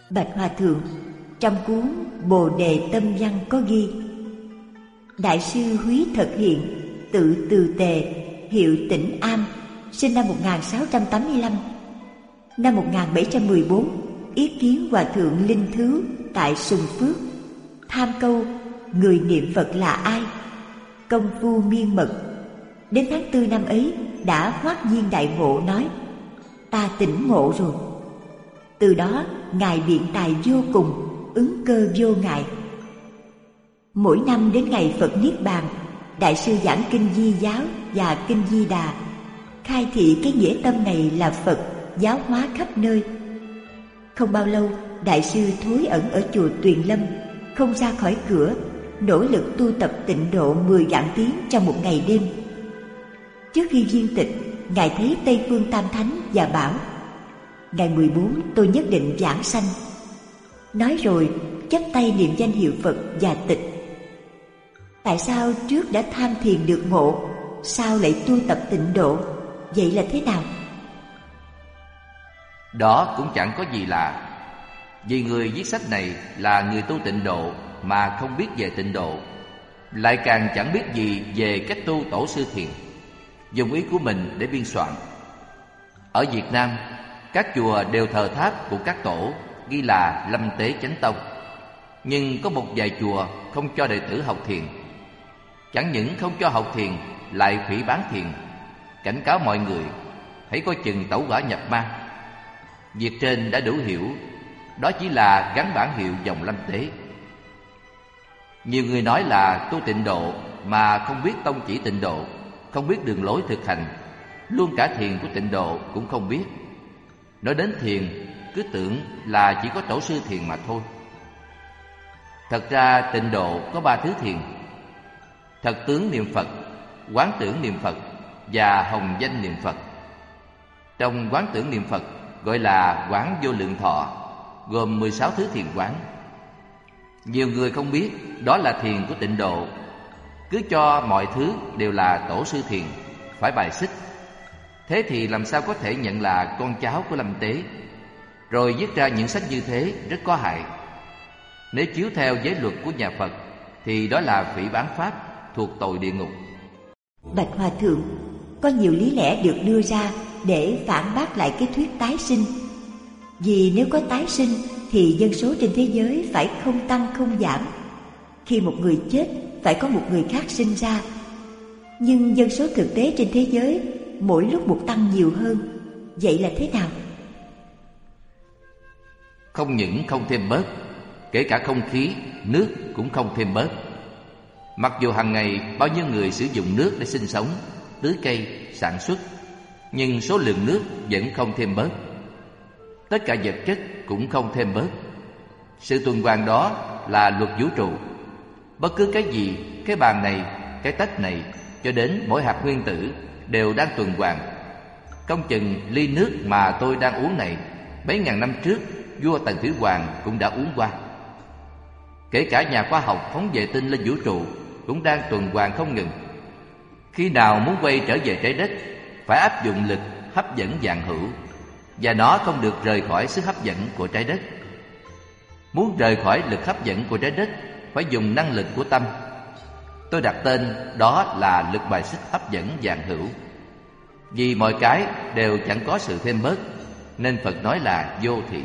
Bạch Hòa Thượng, trong cuốn Bồ Đề Tâm Văn có ghi: Đại sư Húy Thật Hiện, tự Từ Tề, hiệu Tĩnh Am, sinh năm 1685. Năm 1714, ý kiến Hòa Thượng Linh Thứ tại Sùng Phước, tham câu người niệm Phật là ai, công phu miên mật. Đến tháng 4 năm ấy đã hoát nhiên đại ngộ, nói: ta tỉnh ngộ rồi. Từ đó Ngài biện tài vô cùng, ứng cơ vô ngại. Mỗi năm đến ngày Phật Niết Bàn, Đại sư giảng kinh Di Giáo và kinh Di Đà, khai thị cái nghĩa tâm này là Phật giáo hóa khắp nơi. Không bao lâu, Đại sư thối ẩn ở chùa Tuyền Lâm, không ra khỏi cửa, nỗ lực tu tập tịnh độ 10 vạn tiếng trong một ngày đêm. Trước khi viên tịch, Ngài thấy Tây Phương Tam Thánh và bảo: ngày 14 tôi nhất định giảng sanh. Nói rồi chắp tay niệm danh hiệu Phật và tịch. Tại sao trước đã tham thiền được ngộ, sao lại tu tập tịnh độ? Vậy là thế nào? Đó cũng chẳng có gì lạ. Vì người viết sách này là người tu tịnh độ mà không biết về tịnh độ, lại càng chẳng biết gì về cách tu tổ sư thiền, dùng ý của mình để biên soạn. Ở Việt Nam, các chùa đều thờ tháp của các tổ ghi là Lâm Tế Chánh Tông, nhưng có một vài chùa không cho đệ tử học thiền. Chẳng những không cho học thiền, lại phỉ báng thiền, cảnh cáo mọi người hãy coi chừng tẩu hỏa nhập ma. Việc trên đã đủ hiểu, đó chỉ là gắn bản hiệu dòng Lâm Tế. Nhiều người nói là tu tịnh độ mà không biết tông chỉ tịnh độ, không biết đường lối thực hành, luôn cả thiền của tịnh độ cũng không biết. Nói đến thiền, cứ tưởng là chỉ có tổ sư thiền mà thôi. Thật ra tịnh độ có 3 thứ thiền: thật tướng niệm Phật, quán tưởng niệm Phật và hồng danh niệm Phật. Trong quán tưởng niệm Phật gọi là quán vô lượng thọ, gồm 16 thứ thiền quán. Nhiều người không biết đó là thiền của tịnh độ, cứ cho mọi thứ đều là tổ sư thiền, phải bài xích. Thế thì làm sao có thể nhận là con cháu của Lâm Tế? Rồi viết ra những sách như thế rất có hại. Nếu chiếu theo giới luật của nhà Phật thì đó là phỉ báng pháp, thuộc tội địa ngục. Bạch Hòa Thượng, có nhiều lý lẽ được đưa ra để phản bác lại cái thuyết tái sinh. Vì nếu có tái sinh thì dân số trên thế giới phải không tăng không giảm. Khi một người chết phải có một người khác sinh ra. Nhưng dân số thực tế trên thế giới mỗi lúc một tăng nhiều hơn. Vậy là thế nào? Không những không thêm bớt, kể cả không khí, nước cũng không thêm bớt. Mặc dù hàng ngày bao nhiêu người sử dụng nước để sinh sống, tưới cây, sản xuất, nhưng số lượng nước vẫn không thêm bớt. Tất cả vật chất cũng không thêm bớt. Sự tuần hoàn đó là luật vũ trụ. Bất cứ cái gì, cái bàn này, cái tách này, cho đến mỗi hạt nguyên tử đều đang tuần hoàn. Công chừng ly nước mà tôi đang uống này, mấy ngàn năm trước vua Tần Thủy Hoàng cũng đã uống qua. Kể cả nhà khoa học phóng vệ tinh lên vũ trụ cũng đang tuần hoàn không ngừng. Khi nào muốn quay trở về trái đất, phải áp dụng lực hấp dẫn vạn hữu, và nó không được rời khỏi sức hấp dẫn của trái đất. Muốn rời khỏi lực hấp dẫn của trái đất, phải dùng năng lực của tâm. Tôi đặt tên đó là lực bài xích hấp dẫn vạn hữu. Vì mọi cái đều chẳng có sự thêm bớt, nên Phật nói là vô thỉ.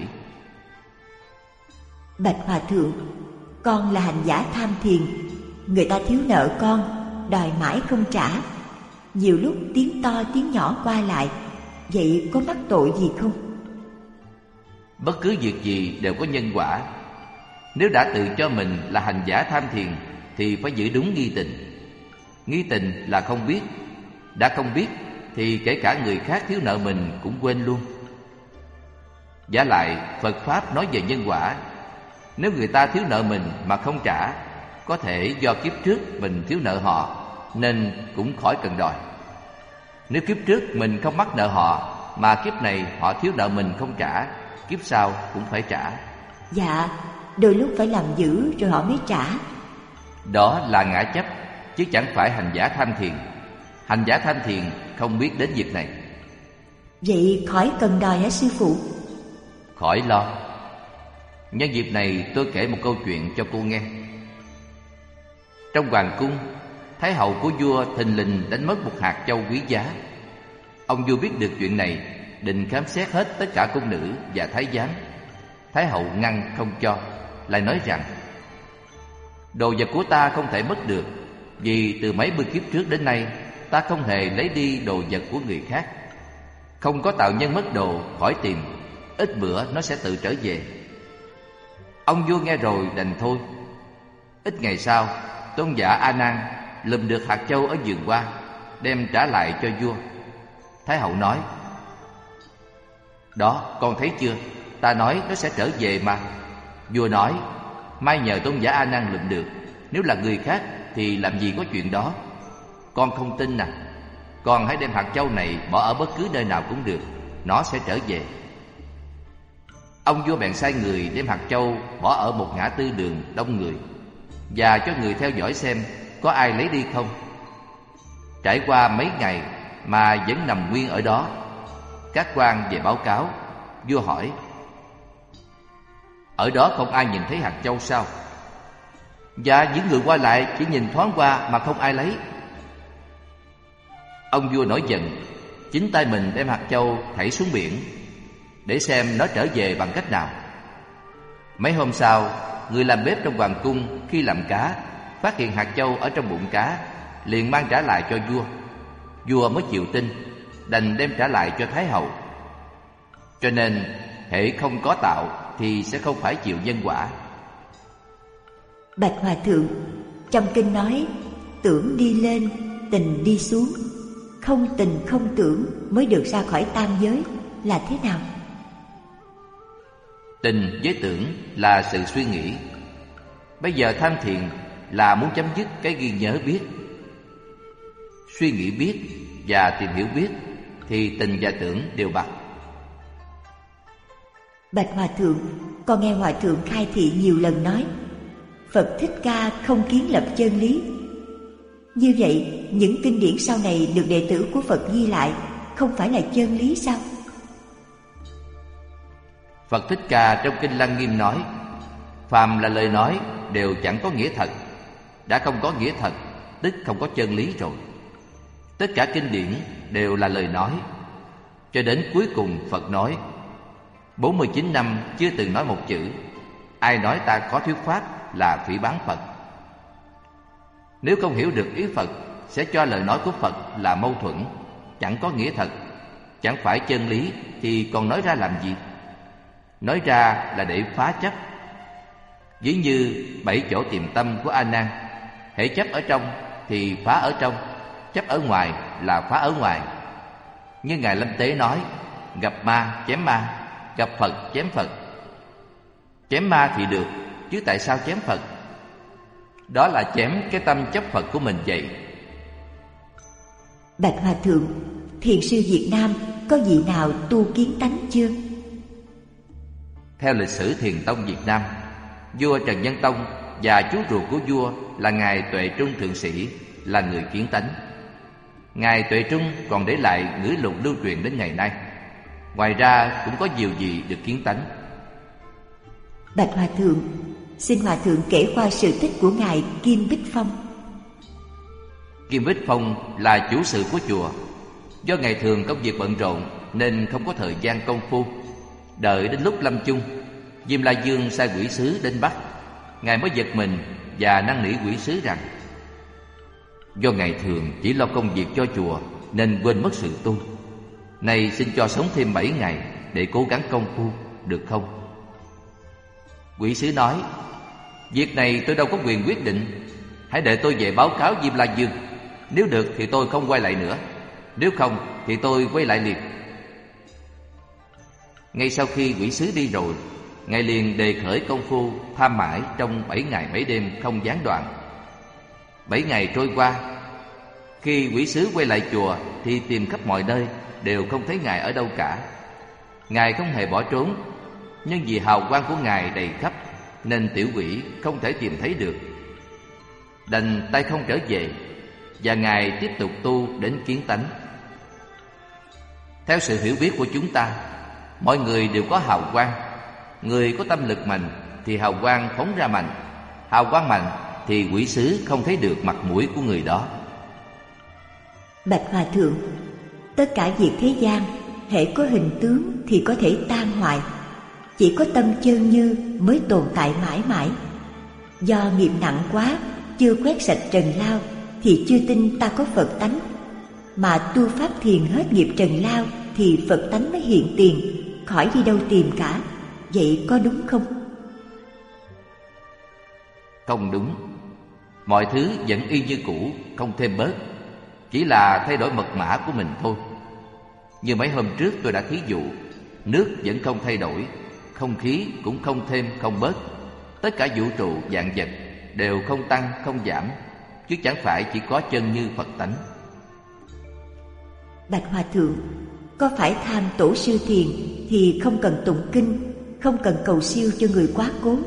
Bạch Hòa Thượng, con là hành giả tham thiền. Người ta thiếu nợ con, đòi mãi không trả. Nhiều lúc tiếng to tiếng nhỏ qua lại. Vậy có mắc tội gì không? Bất cứ việc gì đều có nhân quả. Nếu đã tự cho mình là hành giả tham thiền thì phải giữ đúng nghi tình. Nghi tình là không biết. Đã không biết thì kể cả người khác thiếu nợ mình cũng quên luôn. Vả lại Phật Pháp nói về nhân quả. Nếu người ta thiếu nợ mình mà không trả, có thể do kiếp trước mình thiếu nợ họ, nên cũng khỏi cần đòi. Nếu kiếp trước mình không mắc nợ họ, mà kiếp này họ thiếu nợ mình không trả, kiếp sau cũng phải trả. Dạ, đôi lúc phải làm dữ rồi họ mới trả. Đó là ngã chấp, chứ chẳng phải hành giả tham thiền. Hành giả tham thiền không biết đến việc này. Vậy khỏi cần đòi hả sư phụ? Khỏi lo. Nhân dịp này tôi kể một câu chuyện cho cô nghe. Trong hoàng cung, thái hậu của vua thình lình đánh mất một hạt châu quý giá. Ông vua biết được chuyện này, định khám xét hết tất cả cung nữ và thái giám. Thái hậu ngăn không cho, lại nói rằng: đồ vật của ta không thể mất được, vì từ mấy mươi kiếp trước đến nay ta không hề lấy đi đồ vật của người khác. Không có tạo nhân mất đồ khỏi tìm, ít bữa nó sẽ tự trở về. Ông vua nghe rồi đành thôi. Ít ngày sau, tôn giả A Nan lùm được hạt châu ở vườn hoa, đem trả lại cho vua. Thái hậu nói: đó, con thấy chưa, ta nói nó sẽ trở về mà. Vua nói: may nhờ tôn giả A Nan lùm được, nếu là người khác thì làm gì có chuyện đó. Con không tin à? Con hãy đem hạt châu này bỏ ở bất cứ nơi nào cũng được, nó sẽ trở về. Ông vua bèn sai người đem hạt châu bỏ ở một ngã tư đường đông người, và cho người theo dõi xem có ai lấy đi không. Trải qua mấy ngày mà vẫn nằm nguyên ở đó. Các quan về báo cáo. Vua hỏi: ở đó không ai nhìn thấy hạt châu sao? Dạ, những người qua lại chỉ nhìn thoáng qua mà không ai lấy. Ông vua nổi giận, chính tay mình đem hạt châu thảy xuống biển, để xem nó trở về bằng cách nào. Mấy hôm sau, người làm bếp trong hoàng cung khi làm cá phát hiện hạt châu ở trong bụng cá, liền mang trả lại cho vua. Vua mới chịu tin, đành đem trả lại cho thái hậu. Cho nên hễ không có tạo thì sẽ không phải chịu nhân quả. Bạch Hòa Thượng, trong kinh nói tưởng đi lên, tình đi xuống, không tình không tưởng mới được ra khỏi tam giới, là thế nào? Tình với tưởng là sự suy nghĩ. Bây giờ tham thiền là muốn chấm dứt cái ghi nhớ biết. Suy nghĩ biết và tìm hiểu biết thì tình và tưởng đều bằng. Bạch Hòa Thượng, con nghe Hòa Thượng khai thị nhiều lần nói Phật Thích Ca không kiến lập chân lý. Như vậy, những kinh điển sau này được đệ tử của Phật ghi lại không phải là chân lý sao? Phật Thích Ca trong kinh Lăng Nghiêm nói: phàm là lời nói đều chẳng có nghĩa thật. Đã không có nghĩa thật, tức không có chân lý rồi. Tất cả kinh điển đều là lời nói. Cho đến cuối cùng Phật nói: 49 năm chưa từng nói một chữ. Ai nói ta có thuyết pháp là phỉ báng Phật. Nếu không hiểu được ý Phật, sẽ cho lời nói của Phật là mâu thuẫn, chẳng có nghĩa thật, chẳng phải chân lý, thì còn nói ra làm gì? Nói ra là để phá chấp. Ví như 7 chỗ tìm tâm của A Nan, hễ chấp ở trong thì phá ở trong, chấp ở ngoài là phá ở ngoài. Như Ngài Lâm Tế nói: gặp ma chém ma, gặp Phật chém Phật. Chém ma thì được, chứ tại sao chém Phật? Đó là chém cái tâm chấp Phật của mình vậy. Bạch Hòa Thượng, thiền sư Việt Nam có vị nào tu kiến tánh chưa? Theo lịch sử Thiền tông Việt Nam, vua Trần Nhân Tông và chú ruột của vua là Ngài Tuệ Trung Thượng Sĩ là người kiến tánh. Ngài Tuệ Trung còn để lại ngữ lục lưu truyền đến ngày nay. Ngoài ra cũng có nhiều vị được kiến tánh. Bạch Hòa Thượng, xin Hòa Thượng kể qua sự tích của Ngài Kim Bích Phong. Kim Bích Phong là chủ sự của chùa. Do ngày thường công việc bận rộn nên không có thời gian công phu. Đợi đến lúc lâm chung, Diêm La Dương sai quỷ sứ đến bắt. Ngài mới giật mình và năn nỉ quỷ sứ rằng: do ngày thường chỉ lo công việc cho chùa nên quên mất sự tu. Nay xin cho sống thêm 7 ngày để cố gắng công phu, được không? Quỷ sứ nói: việc này tôi đâu có quyền quyết định. Hãy đợi tôi về báo cáo Diêm La Dương. Nếu được thì tôi không quay lại nữa, nếu không thì tôi quay lại liền. Ngay sau khi quỷ sứ đi rồi, Ngài liền đề khởi công phu tham mãi trong 7 ngày 7 đêm không gián đoạn. 7 ngày trôi qua, khi quỷ sứ quay lại chùa thì tìm khắp mọi nơi đều không thấy Ngài ở đâu cả. Ngài không hề bỏ trốn, nhưng vì hào quang của Ngài đầy khắp nên tiểu quỷ không thể tìm thấy được. Đành tay không trở về, và Ngài tiếp tục tu đến kiến tánh. Theo sự hiểu biết của chúng ta, mọi người đều có hào quang. Người có tâm lực mạnh thì hào quang phóng ra mạnh. Hào quang mạnh thì quỷ sứ không thấy được mặt mũi của người đó. Bạch Hòa Thượng, tất cả việc thế gian hễ có hình tướng thì có thể tan hoại, chỉ có tâm chân như mới tồn tại mãi mãi. Do nghiệp nặng quá, chưa quét sạch trần lao thì chưa tin ta có Phật tánh, mà tu pháp thiền hết nghiệp trần lao thì Phật tánh mới hiện tiền, khỏi đi đâu tìm cả. Vậy có đúng không? Không đúng. Mọi thứ vẫn y như cũ, không thêm bớt, chỉ là thay đổi mật mã của mình thôi. Như mấy hôm trước tôi đã thí dụ, nước vẫn không thay đổi, không khí cũng không thêm không bớt. Tất cả vũ trụ vạn vật đều không tăng không giảm, chứ chẳng phải chỉ có chân như Phật tánh. Bạch Hòa Thượng, có phải tham tổ sư thiền thì không cần tụng kinh, không cần cầu siêu cho người quá cố?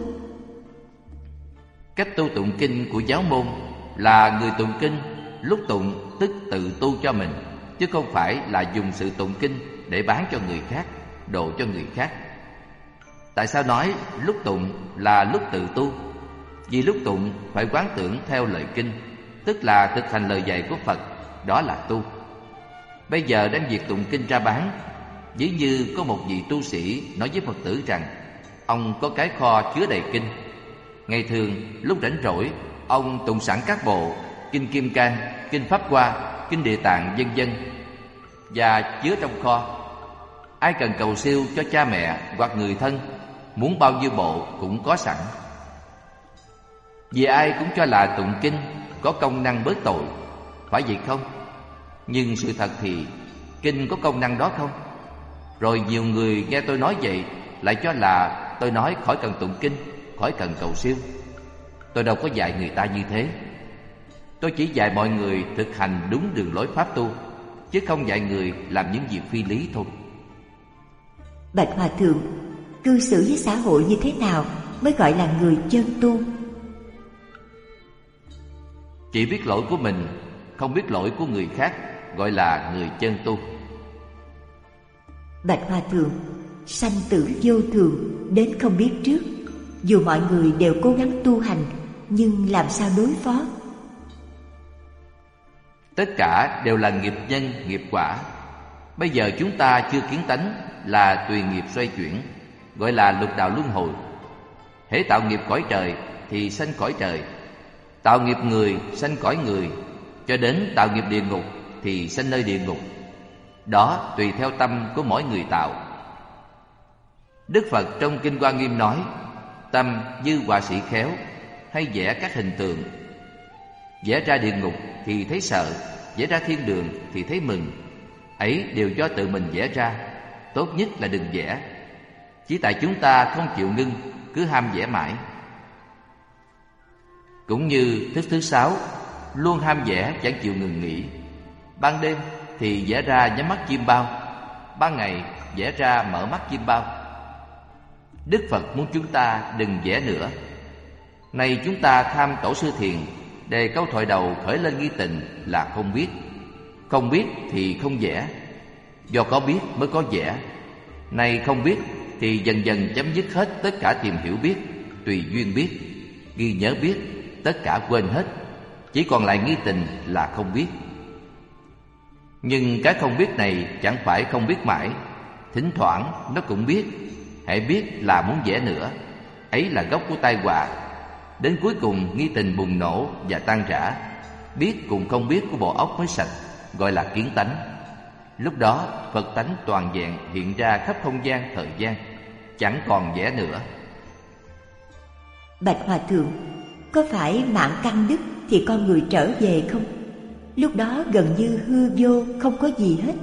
Cách tu tụng kinh của giáo môn là người tụng kinh lúc tụng tức tự tu cho mình, chứ không phải là dùng sự tụng kinh để bán cho người khác, độ cho người khác. Tại sao nói lúc tụng là lúc tự tu? Vì lúc tụng phải quán tưởng theo lời kinh, tức là thực hành lời dạy của Phật, đó là tu. Bây giờ đem việc tụng kinh ra bán, ví như có một vị tu sĩ nói với Phật tử rằng ông có cái kho chứa đầy kinh. Ngày thường lúc rảnh rỗi, ông tụng sẵn các bộ kinh Kim Cang, kinh Pháp Hoa, kinh Địa Tạng vân vân và chứa trong kho. Ai cần cầu siêu cho cha mẹ hoặc người thân, muốn bao nhiêu bộ cũng có sẵn. Vì ai cũng cho là tụng kinh có công năng bớt tội, phải vậy không? Nhưng sự thật thì kinh có công năng đó không? Rồi nhiều người nghe tôi nói vậy lại cho là tôi nói khỏi cần tụng kinh, khỏi cần cầu siêu. Tôi đâu có dạy người ta như thế. Tôi chỉ dạy mọi người thực hành đúng đường lối pháp tu, chứ không dạy người làm những việc phi lý thôi. Bạch Hòa Thượng, cư xử với xã hội như thế nào mới gọi là người chân tu? Chỉ biết lỗi của mình, không biết lỗi của người khác, gọi là người chân tu. Bạch Hòa Thượng, sanh tử vô thường, đến không biết trước. Dù mọi người đều cố gắng tu hành, nhưng làm sao đối phó? Tất cả đều là nghiệp nhân, nghiệp quả. Bây giờ chúng ta chưa kiến tánh là tùy nghiệp xoay chuyển, gọi là lục đạo luân hồi. Hễ tạo nghiệp cõi trời thì sanh cõi trời, tạo nghiệp người sanh cõi người, cho đến tạo nghiệp địa ngục thì sanh nơi địa ngục. Đó tùy theo tâm của mỗi người tạo. Đức Phật trong Kinh Hoa Nghiêm nói, tâm như họa sĩ khéo, hay vẽ các hình tượng. Vẽ ra địa ngục thì thấy sợ, vẽ ra thiên đường thì thấy mừng. Ấy đều do tự mình vẽ ra, tốt nhất là đừng vẽ. Chỉ tại chúng ta không chịu ngưng, cứ ham vẽ mãi. Cũng như thức thứ sáu, luôn ham vẽ chẳng chịu ngừng nghỉ. Ban đêm thì vẽ ra nhắm mắt chim bao, ban ngày vẽ ra mở mắt chim bao. Đức Phật muốn chúng ta đừng vẽ nữa. Này chúng ta tham tổ sư thiền, đề câu thoại đầu khởi lên nghi tình là không biết. Không biết thì không vẽ, do có biết mới có vẽ. Này không biết thì dần dần chấm dứt hết tất cả tìm hiểu biết, tùy duyên biết, ghi nhớ biết, tất cả quên hết. Chỉ còn lại nghi tình là không biết. Nhưng cái không biết này chẳng phải không biết mãi, thỉnh thoảng nó cũng biết. Hãy biết là muốn vẽ nữa, ấy là gốc của tai họa. Đến cuối cùng nghi tình bùng nổ và tan rã. Biết cùng không biết của bộ óc mới sạch, gọi là kiến tánh. Lúc đó Phật tánh toàn vẹn hiện ra khắp không gian thời gian, chẳng còn vẽ nữa. Bạch Hòa Thượng, có phải mạng căn đứt thì con người trở về không? Lúc đó gần như hư vô, không có gì hết.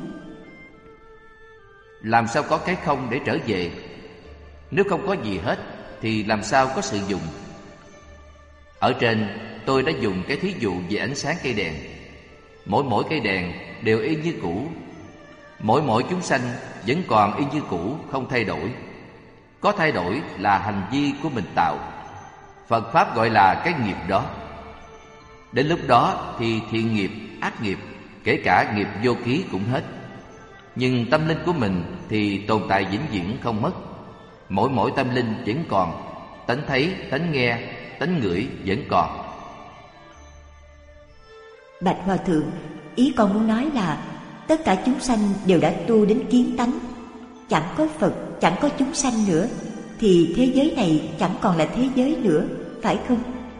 Làm sao có cái không để trở về? Nếu không có gì hết thì làm sao có sự dùng? Ở trên tôi đã dùng cái thí dụ về ánh sáng cây đèn. Mỗi cây đèn đều y như cũ. Mỗi chúng sanh vẫn còn y như cũ, không thay đổi. Có thay đổi là hành vi của mình tạo. Phật Pháp gọi là cái nghiệp đó. Đến lúc đó thì thiện nghiệp, ác nghiệp, kể cả nghiệp vô ký cũng hết. Nhưng tâm linh của mình thì tồn tại vĩnh viễn không mất. Mỗi tâm linh vẫn còn, tánh thấy, tánh nghe, tánh ngửi vẫn còn. Bạch Hòa Thượng, ý con muốn nói là tất cả chúng sanh đều đã tu đến kiến tánh, chẳng có Phật, chẳng có chúng sanh nữa, thì thế giới này chẳng còn là thế giới nữa, phải không?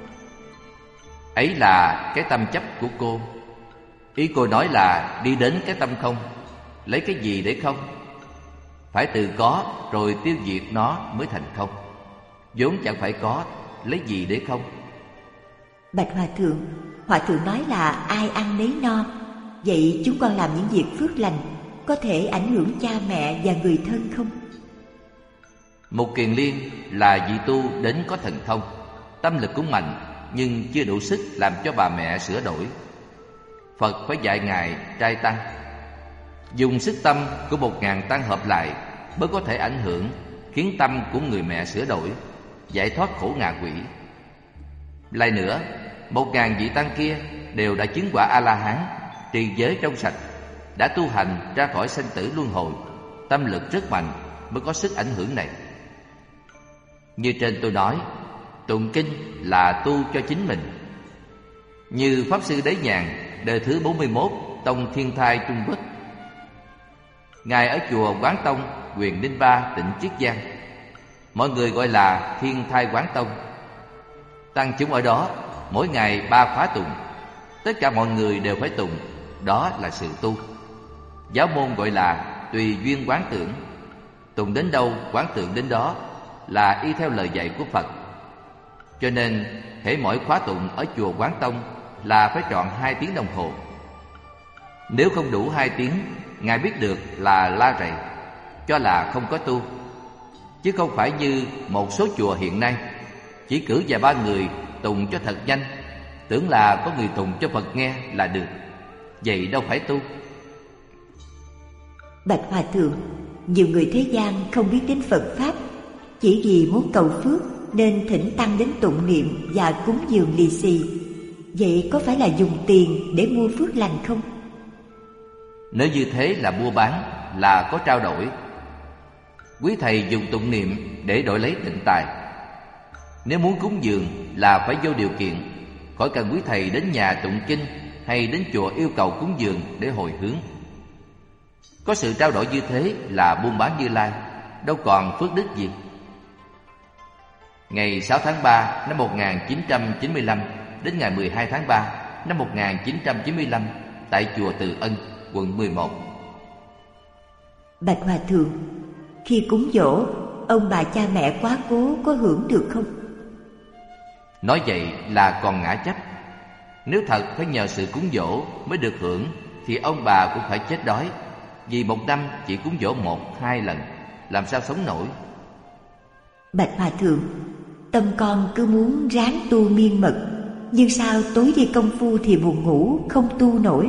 Ấy là cái tâm chấp của cô. Ý cô nói là đi đến cái tâm không. Lấy cái gì để không? Phải từ có rồi tiêu diệt nó mới thành không. Vốn chẳng phải có, lấy gì để không? Bạch Hòa Thượng nói là ai ăn nấy no. Vậy chúng con làm những việc phước lành có thể ảnh hưởng cha mẹ và người thân không? Một Kiền Liên là vị tu đến có thần thông, tâm lực cũng mạnh, nhưng chưa đủ sức làm cho bà mẹ sửa đổi. Phật phải dạy ngài trai tăng, dùng sức tâm của 1000 tăng hợp lại mới có thể ảnh hưởng, khiến tâm của người mẹ sửa đổi, giải thoát khổ ngạ quỷ. Lại nữa, 1000 vị tăng kia đều đã chứng quả A-la-hán, trì giới trong sạch, đã tu hành ra khỏi sanh tử luân hồi, tâm lực rất mạnh mới có sức ảnh hưởng này. Như trên tôi nói, tụng kinh là tu cho chính mình. Như Pháp Sư Đế Nhàn, đời thứ 41, tông Thiên Thai Trung Quốc. Ngài ở chùa Quán Tông, huyện Ninh Ba, tỉnh Chiết Giang. Mọi người gọi là Thiên Thai Quán Tông. Tăng chúng ở đó mỗi ngày 3 khóa tụng, tất cả mọi người đều phải tụng, đó là sự tu. Giáo môn gọi là tùy duyên quán tưởng, tụng đến đâu quán tưởng đến đó, là y theo lời dạy của Phật. Cho nên hễ mỗi khóa tụng ở chùa Quán Tông là phải trọn 2 tiếng đồng hồ. Nếu không đủ 2 tiếng, Ngài biết được là la rầy, cho là không có tu. Chứ không phải như một số chùa hiện nay, chỉ cử vài ba người tụng cho thật nhanh, tưởng là có người tụng cho Phật nghe là được. Vậy đâu phải tu. Bạch Hòa Thượng, nhiều người thế gian không biết đến Phật Pháp, chỉ vì muốn cầu phước nên thỉnh tăng đến tụng niệm và cúng dường lì xì. Vậy có phải là dùng tiền để mua phước lành không? Nếu như thế là mua bán, là có trao đổi. Quý thầy dùng tụng niệm để đổi lấy tịnh tài. Nếu muốn cúng dường là phải vô điều kiện, khỏi cần quý thầy đến nhà tụng kinh hay đến chùa yêu cầu cúng dường để hồi hướng. Có sự trao đổi như thế là buôn bán Như Lai, đâu còn phước đức gì. Ngày 6 tháng 3 năm 1995 đến ngày 12 tháng 3 năm 1995 tại chùa Từ Ân, quận 11. Bạch Hòa Thượng, khi cúng giỗ, ông bà cha mẹ quá cố có hưởng được không? Nói vậy là còn ngã chấp. Nếu thật phải nhờ sự cúng giỗ mới được hưởng thì ông bà cũng phải chết đói, vì một năm chỉ cúng giỗ 1-2 lần, làm sao sống nổi. Bạch Hòa Thượng, tâm con cứ muốn ráng tu miên mật, nhưng sao tối đi công phu thì buồn ngủ, không tu nổi.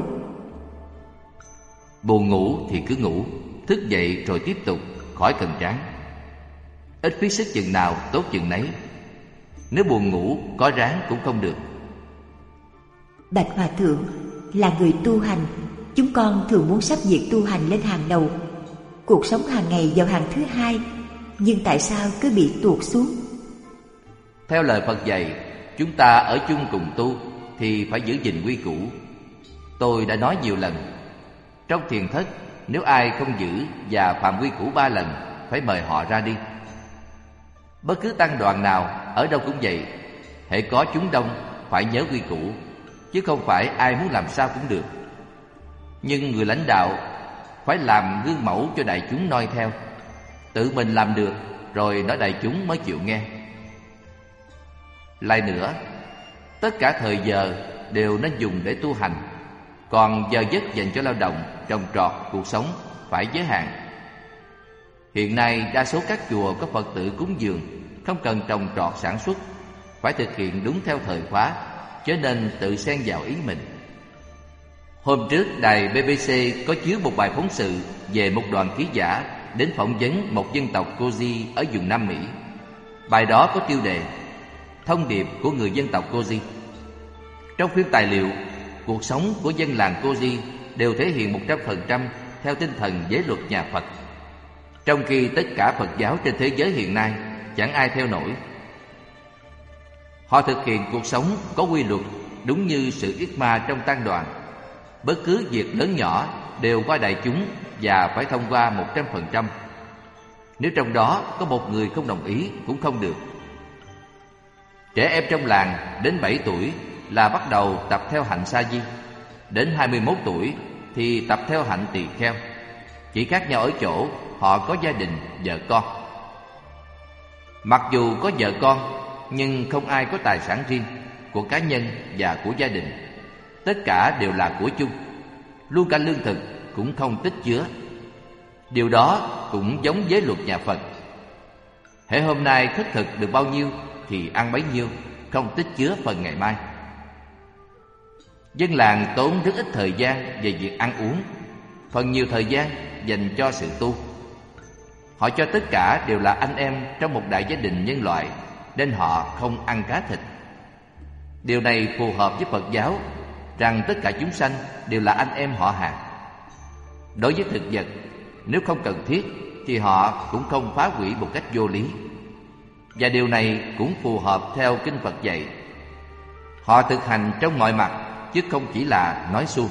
Buồn ngủ thì cứ ngủ, thức dậy rồi tiếp tục, khỏi cần ráng. Ít phí sức chừng nào tốt chừng nấy. Nếu buồn ngủ có ráng cũng không được. Bạch Hòa Thượng, là người tu hành, chúng con thường muốn sắp việc tu hành lên hàng đầu, cuộc sống hàng ngày vào hàng thứ hai, nhưng tại sao cứ bị tuột xuống? Theo lời Phật dạy, chúng ta ở chung cùng tu thì phải giữ gìn quy củ. Tôi đã nói nhiều lần, trong thiền thất nếu ai không giữ và phạm quy củ 3 lần, phải mời họ ra đi. Bất cứ tăng đoàn nào ở đâu cũng vậy, hễ có chúng đông phải nhớ quy củ, chứ không phải ai muốn làm sao cũng được. Nhưng người lãnh đạo phải làm gương mẫu cho đại chúng noi theo. Tự mình làm được rồi nói đại chúng mới chịu nghe. Lại nữa, tất cả thời giờ đều nên dùng để tu hành, còn giờ giấc dành cho lao động, trồng trọt, cuộc sống phải giới hạn. Hiện nay đa số các chùa có Phật tử cúng dường, không cần trồng trọt sản xuất, phải thực hiện đúng theo thời khóa, chớ nên tự xen vào ý mình. Hôm trước đài BBC có chiếu một bài phóng sự về một đoàn ký giả đến phỏng vấn một dân tộc Kogi ở vùng Nam Mỹ. Bài đó có tiêu đề Thông điệp của người dân tộc Kogi. Trong phim tài liệu, cuộc sống của dân làng Kogi đều thể hiện 100% theo tinh thần giới luật nhà Phật, trong khi tất cả Phật giáo trên thế giới hiện nay chẳng ai theo nổi. Họ thực hiện cuộc sống có quy luật, đúng như sự yết ma trong tăng đoàn. Bất cứ việc lớn nhỏ đều qua đại chúng và phải thông qua 100%. Nếu trong đó có một người không đồng ý cũng không được. Trẻ em trong làng đến 7 tuổi là bắt đầu tập theo hạnh sa di. Đến 21 tuổi thì tập theo hạnh tỳ kheo. Chỉ khác nhau ở chỗ họ có gia đình, vợ con. Mặc dù có vợ con, nhưng không ai có tài sản riêng, của cá nhân và của gia đình. Tất cả đều là của chung. Luôn cả lương thực cũng không tích chứa. Điều đó cũng giống với luật nhà Phật. Hễ hôm nay khất thực được bao nhiêu thì ăn bấy nhiêu, không tích chứa phần ngày mai. Dân làng tốn rất ít thời gian về việc ăn uống, phần nhiều thời gian dành cho sự tu. Họ cho tất cả đều là anh em trong một đại gia đình nhân loại, nên họ không ăn cá thịt. Điều này phù hợp với Phật giáo, rằng tất cả chúng sanh đều là anh em họ hàng. Đối với thực vật, nếu không cần thiết thì họ cũng không phá hủy một cách vô lý. Và điều này cũng phù hợp theo kinh Phật dạy. Họ thực hành trong mọi mặt, chứ không chỉ là nói suông.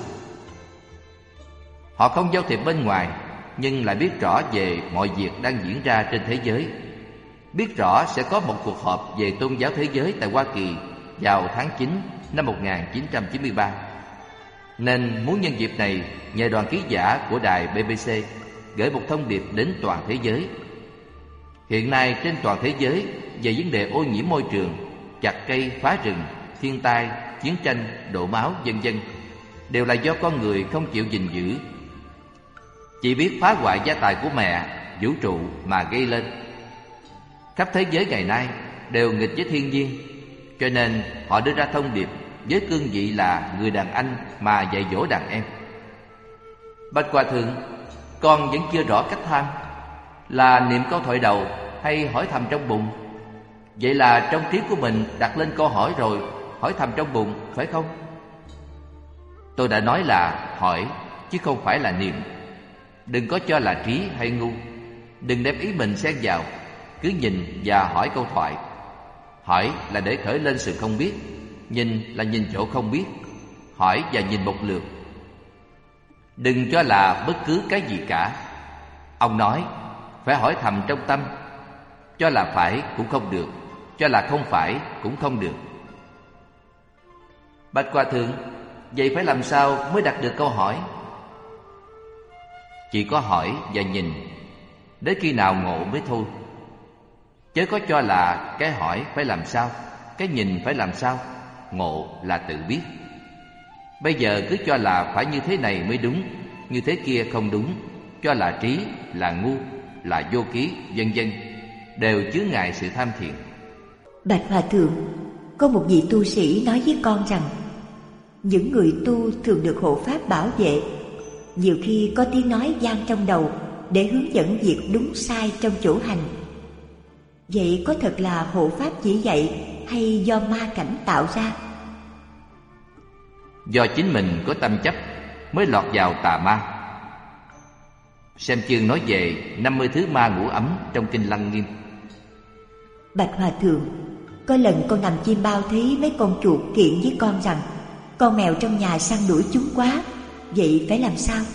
Họ không giao thiệp bên ngoài, nhưng lại biết rõ về mọi việc đang diễn ra trên thế giới. Biết rõ sẽ có một cuộc họp về tôn giáo thế giới tại Hoa Kỳ vào tháng 9 năm 1993. Nên muốn nhân dịp này nhờ đoàn ký giả của đài BBC gửi một thông điệp đến toàn thế giới. Hiện nay trên toàn thế giới về vấn đề ô nhiễm môi trường, chặt cây, phá rừng, thiên tai, chiến tranh, đổ máu, vân vân, đều là do con người không chịu gìn giữ. Chỉ biết phá hoại gia tài của mẹ, vũ trụ mà gây lên. Khắp thế giới ngày nay đều nghịch với thiên nhiên, cho nên họ đưa ra thông điệp với cương vị là người đàn anh mà dạy dỗ đàn em. Bạch Hòa Thượng, con vẫn chưa rõ cách than, là niệm câu thoại đầu hay hỏi thầm trong bụng? Vậy là trong trí của mình đặt lên câu hỏi rồi hỏi thầm trong bụng, phải không? Tôi đã nói là hỏi, chứ không phải là niệm. Đừng có cho là trí hay ngu. Đừng đem ý mình xen vào. Cứ nhìn và hỏi câu thoại. Hỏi là để khởi lên sự không biết. Nhìn là nhìn chỗ không biết. Hỏi và nhìn một lượt. Đừng cho là bất cứ cái gì cả. Ông nói phải hỏi thầm trong tâm. Cho là phải cũng không được, cho là không phải cũng không được. Bạch Hòa Thượng, vậy phải làm sao mới đặt được câu hỏi? Chỉ có hỏi và nhìn, đến khi nào ngộ mới thôi. Chớ có cho là cái hỏi phải làm sao, cái nhìn phải làm sao. Ngộ là tự biết. Bây giờ cứ cho là phải như thế này mới đúng, như thế kia không đúng. Cho là trí, là ngu, là vô ký, vân vân, đều chứa ngại sự tham thiền. Bạch Hòa Thượng, có một vị tu sĩ nói với con rằng những người tu thường được hộ pháp bảo vệ. Nhiều khi có tiếng nói vang trong đầu để hướng dẫn việc đúng sai trong chỗ hành. Vậy có thật là hộ pháp chỉ dạy hay do ma cảnh tạo ra? Do chính mình có tâm chấp mới lọt vào tà ma. Xem chương nói về 50 thứ ma ngũ ấm trong kinh Lăng Nghiêm. Bạch Hòa Thượng, có lần con nằm chim bao thấy mấy con chuột kiện với con rằng con mèo trong nhà săn đuổi chúng quá. Vậy phải làm sao?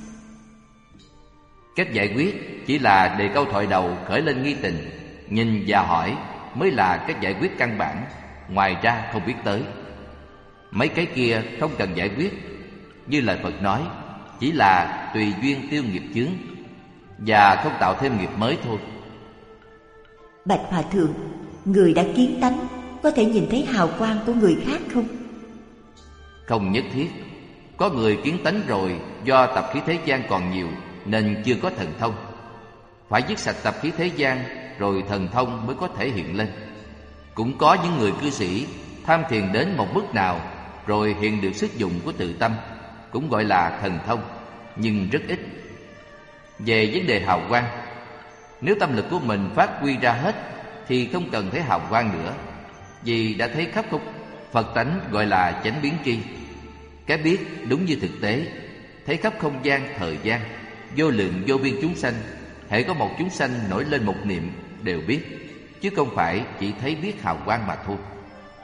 Cách giải quyết chỉ là đề câu thoại đầu khởi lên nghi tình. Nhìn và hỏi mới là cách giải quyết căn bản. Ngoài ra không biết tới. Mấy cái kia không cần giải quyết. Như lời Phật nói, chỉ là tùy duyên tiêu nghiệp chướng và không tạo thêm nghiệp mới thôi. Bạch Hòa Thượng, người đã kiến tánh có thể nhìn thấy hào quang của người khác không? Không nhất thiết. Có người kiến tánh rồi, do tập khí thế gian còn nhiều nên chưa có thần thông. Phải dứt sạch tập khí thế gian rồi thần thông mới có thể hiện lên. Cũng có những người cư sĩ tham thiền đến một mức nào rồi hiện được sức dụng của tự tâm, cũng gọi là thần thông, nhưng rất ít. Về vấn đề hào quang, nếu tâm lực của mình phát huy ra hết thì không cần thấy hào quang nữa, vì đã thấy khắp không. Phật tánh gọi là chánh biến tri. Cái biết đúng như thực tế, thấy khắp không gian, thời gian, vô lượng vô biên chúng sanh. Hễ có một chúng sanh nổi lên một niệm đều biết, chứ không phải chỉ thấy biết hào quang mà thôi.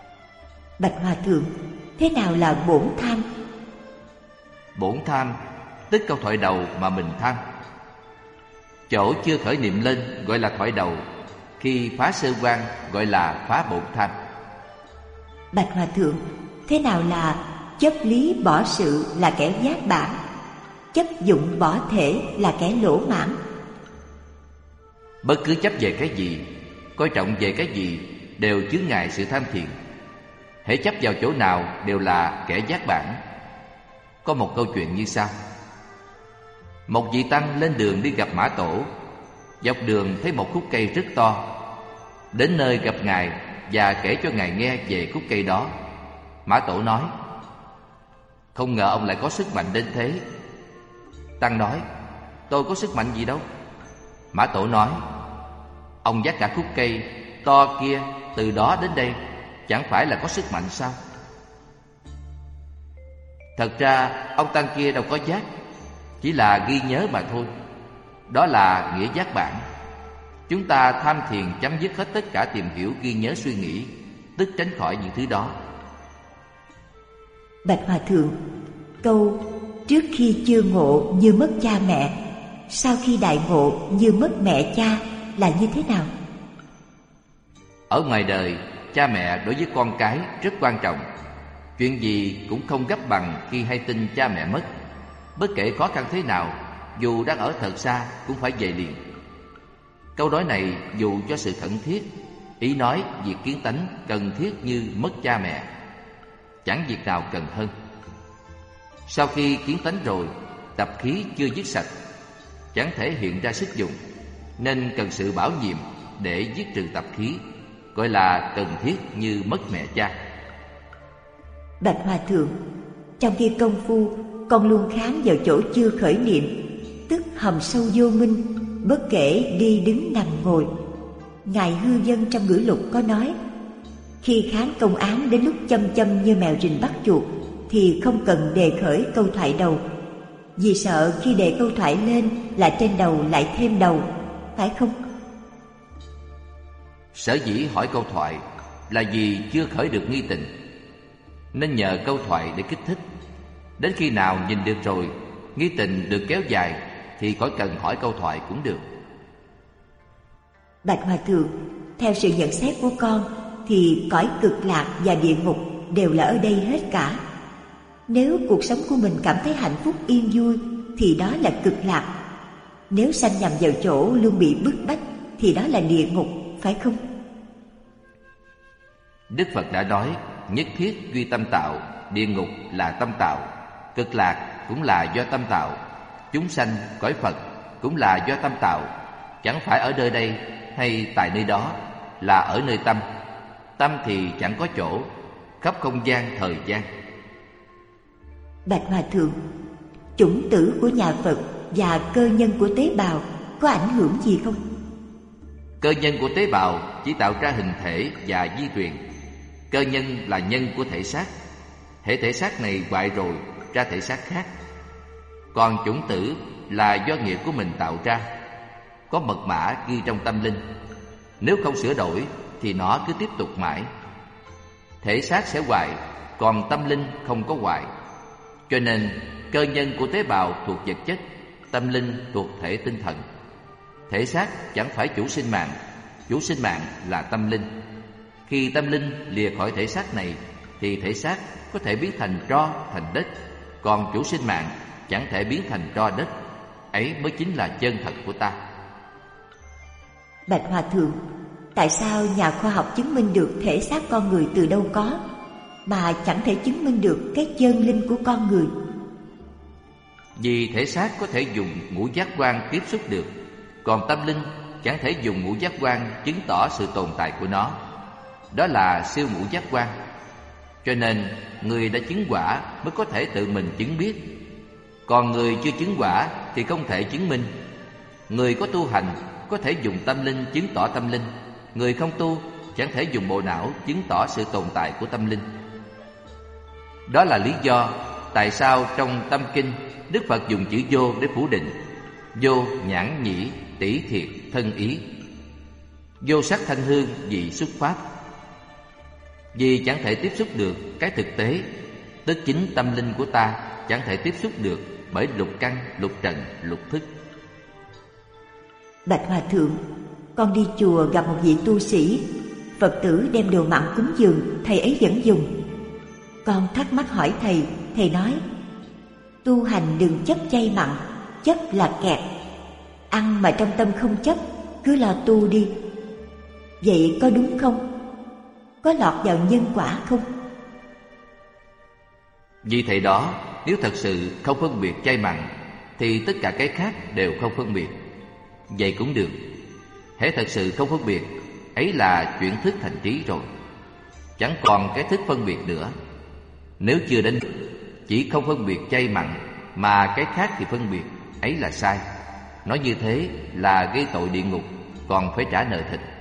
Bạch Hòa Thượng, thế nào là bổn tham? Bổn tham tức câu thoại đầu mà mình tham. Chỗ chưa khởi niệm lên gọi là thoại đầu, khi phá sơ quan gọi là phá bổn tham. Bạch Hòa Thượng, thế nào là chấp lý bỏ sự là kẻ giác bản, chấp dụng bỏ thể là kẻ lỗ mãn? Bất cứ chấp về cái gì, coi trọng về cái gì đều chướng ngại sự tham thiền. Hễ chấp vào chỗ nào đều là kẻ giác bản. Có một câu chuyện như sau. Một vị tăng lên đường đi gặp Mã Tổ. Dọc đường thấy một khúc cây rất to. Đến nơi gặp Ngài và kể cho Ngài nghe về khúc cây đó. Mã Tổ nói: không ngờ ông lại có sức mạnh đến thế. Tăng nói: tôi có sức mạnh gì đâu. Mã Tổ nói: ông dắt cả khúc cây to kia từ đó đến đây, chẳng phải là có sức mạnh sao? Thật ra ông tăng kia đâu có giác, chỉ là ghi nhớ mà thôi. Đó là nghĩa giác bản. Chúng ta tham thiền chấm dứt hết tất cả tìm hiểu, ghi nhớ, suy nghĩ, tức tránh khỏi những thứ đó. Bạch Hòa Thượng, câu trước khi chưa ngộ như mất cha mẹ, sau khi đại ngộ như mất mẹ cha là như thế nào? Ở ngoài đời, cha mẹ đối với con cái rất quan trọng. Chuyện gì cũng không gấp bằng khi hay tin cha mẹ mất. Bất kể khó khăn thế nào, dù đang ở thật xa cũng phải về liền. Câu nói này dù cho sự khẩn thiết, ý nói việc kiến tánh cần thiết như mất cha mẹ, chẳng việc nào cần hơn. Sau khi kiến tánh rồi, tập khí chưa dứt sạch, chẳng thể hiện ra sức dụng, nên cần sự bảo nhiệm để dứt trừ tập khí, gọi là cần thiết như mất mẹ cha. Bạch Hòa Thượng, trong khi công phu con luôn kháng vào chỗ chưa khởi niệm, tức hầm sâu vô minh, bất kể đi đứng nằm ngồi. Ngài Hư Dân trong ngữ lục có nói: khi kháng công án đến lúc châm châm như mèo rình bắt chuột thì không cần đề khởi câu thoại đầu, vì sợ khi đề câu thoại lên là trên đầu lại thêm đầu, phải không? Sở dĩ hỏi câu thoại là vì chưa khởi được nghi tình, nên nhờ câu thoại để kích thích. Đến khi nào nhìn được rồi, nghi tình được kéo dài, thì khỏi cần hỏi câu thoại cũng được. Bạch Hòa Thượng, theo sự nhận xét của con thì cõi cực lạc và địa ngục đều là ở đây hết cả. Nếu cuộc sống của mình cảm thấy hạnh phúc yên vui thì đó là cực lạc. Nếu sanh nhầm vào chỗ luôn bị bức bách thì đó là địa ngục, phải không? Đức Phật đã nói: nhất thiết duy tâm tạo, địa ngục là tâm tạo, cực lạc cũng là do tâm tạo, chúng sanh cõi Phật cũng là do tâm tạo. Chẳng phải ở nơi đây hay tại nơi đó, là ở nơi tâm. Tâm thì chẳng có chỗ, khắp không gian thời gian. Bạch Hòa Thượng, chủng tử của nhà Phật và cơ nhân của tế bào có ảnh hưởng gì không? Cơ nhân của tế bào chỉ tạo ra hình thể và di truyền. Cơ nhân là nhân của thể xác. Hễ thể xác này hoại rồi, ra thể xác khác. Còn chủng tử là do nghiệp của mình tạo ra, có mật mã ghi trong tâm linh. Nếu không sửa đổi thì nó cứ tiếp tục mãi. Thể xác sẽ hoại, còn tâm linh không có hoại. Cho nên cơ nhân của tế bào thuộc vật chất, tâm linh thuộc thể tinh thần. Thể xác chẳng phải chủ sinh mạng, chủ sinh mạng là tâm linh. Khi tâm linh lìa khỏi thể xác này thì thể xác có thể biến thành tro, thành đất. Còn chủ sinh mạng chẳng thể biến thành tro đất. Ấy mới chính là chân thật của ta. Bạch Hòa Thượng, tại sao nhà khoa học chứng minh được thể xác con người từ đâu có, mà chẳng thể chứng minh được cái chân linh của con người? Vì thể xác có thể dùng ngũ giác quan tiếp xúc được, còn tâm linh chẳng thể dùng ngũ giác quan chứng tỏ sự tồn tại của nó. Đó là siêu ngũ giác quan. Cho nên người đã chứng quả mới có thể tự mình chứng biết. Còn người chưa chứng quả thì không thể chứng minh. Người có tu hành có thể dùng tâm linh chứng tỏ tâm linh. Người không tu chẳng thể dùng bộ não chứng tỏ sự tồn tại của tâm linh. Đó là lý do tại sao trong Tâm Kinh Đức Phật dùng chữ vô để phủ định. Vô nhãn nhĩ tỷ thiệt thân ý, vô sắc thanh hương vị xuất pháp. Vì chẳng thể tiếp xúc được cái thực tế, tức chính tâm linh của ta chẳng thể tiếp xúc được bởi lục căn, lục trần, lục thức. Bạch Hòa Thượng, con đi chùa gặp một vị tu sĩ, Phật tử đem đồ mặn cúng dường, thầy ấy vẫn dùng. Con thắc mắc hỏi thầy, thầy nói tu hành đừng chấp chay mặn, chấp là kẹt. Ăn mà trong tâm không chấp, cứ lo tu đi. Vậy có đúng không? Có lọt vào nhân quả không? Vì thầy đó, nếu thật sự không phân biệt chay mặn thì tất cả cái khác đều không phân biệt. Vậy cũng được. Hễ thật sự không phân biệt, ấy là chuyển thức thành trí rồi, chẳng còn cái thức phân biệt nữa. Nếu chưa đến chỉ không phân biệt chay mặn mà cái khác thì phân biệt, ấy là sai. Nói như thế là gây tội địa ngục, còn phải trả nợ thịt.